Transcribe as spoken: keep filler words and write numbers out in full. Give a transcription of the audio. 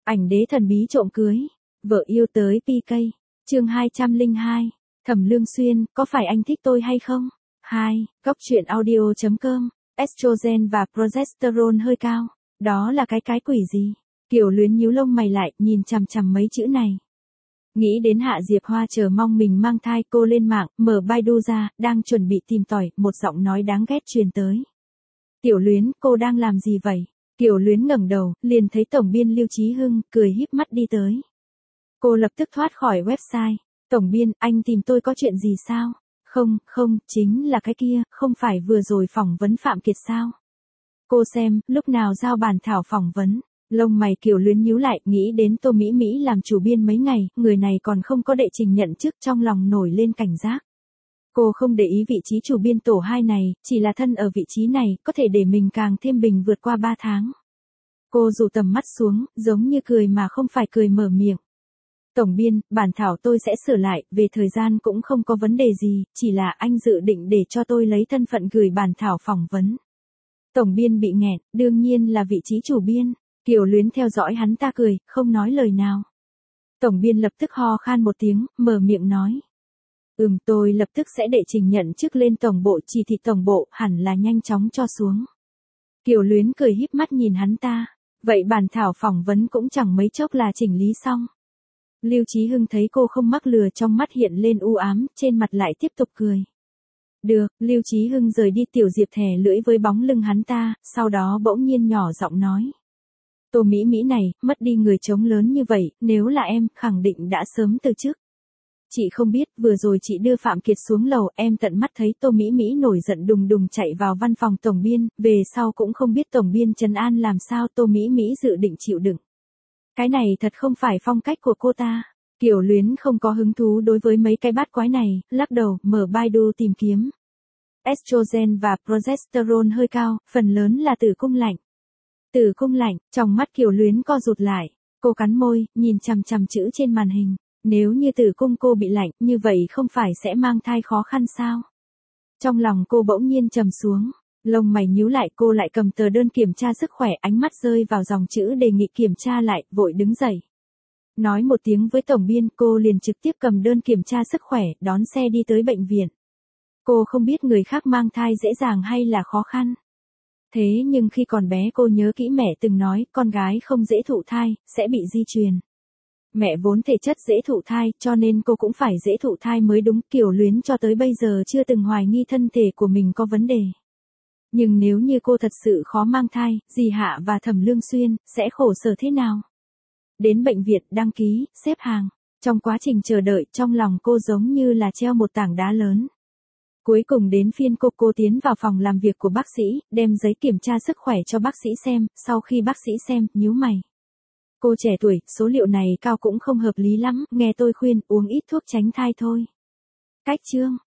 Ảnh đế thần bí trộm cưới. Vợ yêu tới pê ca. Chương hai trăm lẻ hai. Thẩm Lương Xuyên, có phải anh thích tôi hay không? hai. Góc truyện audio chấm com. Estrogen và progesterone hơi cao. Đó là cái cái quỷ gì? Kiều Luyến nhíu lông mày lại, nhìn chằm chằm mấy chữ này. Nghĩ đến Hạ Diệp Hoa chờ mong mình mang thai, cô lên mạng, mở Baidu ra, đang chuẩn bị tìm tòi, một giọng nói đáng ghét truyền tới. Tiểu Luyến, cô đang làm gì vậy? Kiều Luyến ngẩng đầu, liền thấy tổng biên Lưu Chí Hưng, cười híp mắt đi tới. Cô lập tức thoát khỏi website. Tổng biên, anh tìm tôi có chuyện gì sao? Không, không, chính là cái kia, không phải vừa rồi phỏng vấn Phạm Kiệt sao? Cô xem, lúc nào giao bản thảo phỏng vấn. Lông mày Kiều Luyến nhíu lại, nghĩ đến Tô Mỹ Mỹ làm chủ biên mấy ngày, người này còn không có đệ trình nhận chức, trong lòng nổi lên cảnh giác. Cô không để ý vị trí chủ biên tổ hai này, chỉ là thân ở vị trí này, có thể để mình càng thêm bình vượt qua ba tháng. Cô rủ tầm mắt xuống, giống như cười mà không phải cười mở miệng. Tổng biên, bản thảo tôi sẽ sửa lại, về thời gian cũng không có vấn đề gì, chỉ là anh dự định để cho tôi lấy thân phận gửi bản thảo phỏng vấn. Tổng biên bị nghẹn, đương nhiên là vị trí chủ biên. Kiều Luyến theo dõi hắn ta cười, không nói lời nào. Tổng biên lập tức ho khan một tiếng, mở miệng nói. Ừm, tôi lập tức sẽ đệ trình nhận chức lên tổng bộ, chỉ thị tổng bộ, hẳn là nhanh chóng cho xuống. Kiều Luyến cười híp mắt nhìn hắn ta. Vậy bản thảo phỏng vấn cũng chẳng mấy chốc là chỉnh lý xong. Lưu Chí Hưng thấy cô không mắc lừa, trong mắt hiện lên u ám, trên mặt lại tiếp tục cười. Được, Lưu Chí Hưng rời đi. Tiểu Diệp thè lưỡi với bóng lưng hắn ta, sau đó bỗng nhiên nhỏ giọng nói. Tô Mỹ Mỹ này, mất đi người chống lớn như vậy, nếu là em, khẳng định đã sớm từ chức. Chị không biết, vừa rồi chị đưa Phạm Kiệt xuống lầu, em tận mắt thấy Tô Mỹ Mỹ nổi giận đùng đùng chạy vào văn phòng tổng biên, về sau cũng không biết tổng biên trấn an làm sao Tô Mỹ Mỹ dự định chịu đựng. Cái này thật không phải phong cách của cô ta. Kiều Luyến không có hứng thú đối với mấy cái bát quái này, lắc đầu, mở Baidu tìm kiếm. Estrogen và progesterone hơi cao, phần lớn là tử cung lạnh. Tử cung lạnh, trong mắt Kiều Luyến co rụt lại, cô cắn môi, nhìn chằm chằm chữ trên màn hình. Nếu như tử cung cô bị lạnh, như vậy không phải sẽ mang thai khó khăn sao? Trong lòng cô bỗng nhiên trầm xuống, lông mày nhíu lại, cô lại cầm tờ đơn kiểm tra sức khỏe, ánh mắt rơi vào dòng chữ đề nghị kiểm tra lại, vội đứng dậy. Nói một tiếng với tổng biên, cô liền trực tiếp cầm đơn kiểm tra sức khỏe, đón xe đi tới bệnh viện. Cô không biết người khác mang thai dễ dàng hay là khó khăn. Thế nhưng khi còn bé cô nhớ kỹ mẹ từng nói, con gái không dễ thụ thai, sẽ bị di truyền. Mẹ vốn thể chất dễ thụ thai, cho nên cô cũng phải dễ thụ thai mới đúng. Kiều Luyến cho tới bây giờ chưa từng hoài nghi thân thể của mình có vấn đề. Nhưng nếu như cô thật sự khó mang thai, dì Hạ và Thẩm Lương Xuyên, sẽ khổ sở thế nào? Đến bệnh viện, đăng ký, xếp hàng. Trong quá trình chờ đợi, trong lòng cô giống như là treo một tảng đá lớn. Cuối cùng đến phiên cô, cô tiến vào phòng làm việc của bác sĩ, đem giấy kiểm tra sức khỏe cho bác sĩ xem, sau khi bác sĩ xem, nhíu mày. Cô trẻ tuổi, số liệu này cao cũng không hợp lý lắm, nghe tôi khuyên, uống ít thuốc tránh thai thôi. Cách chương.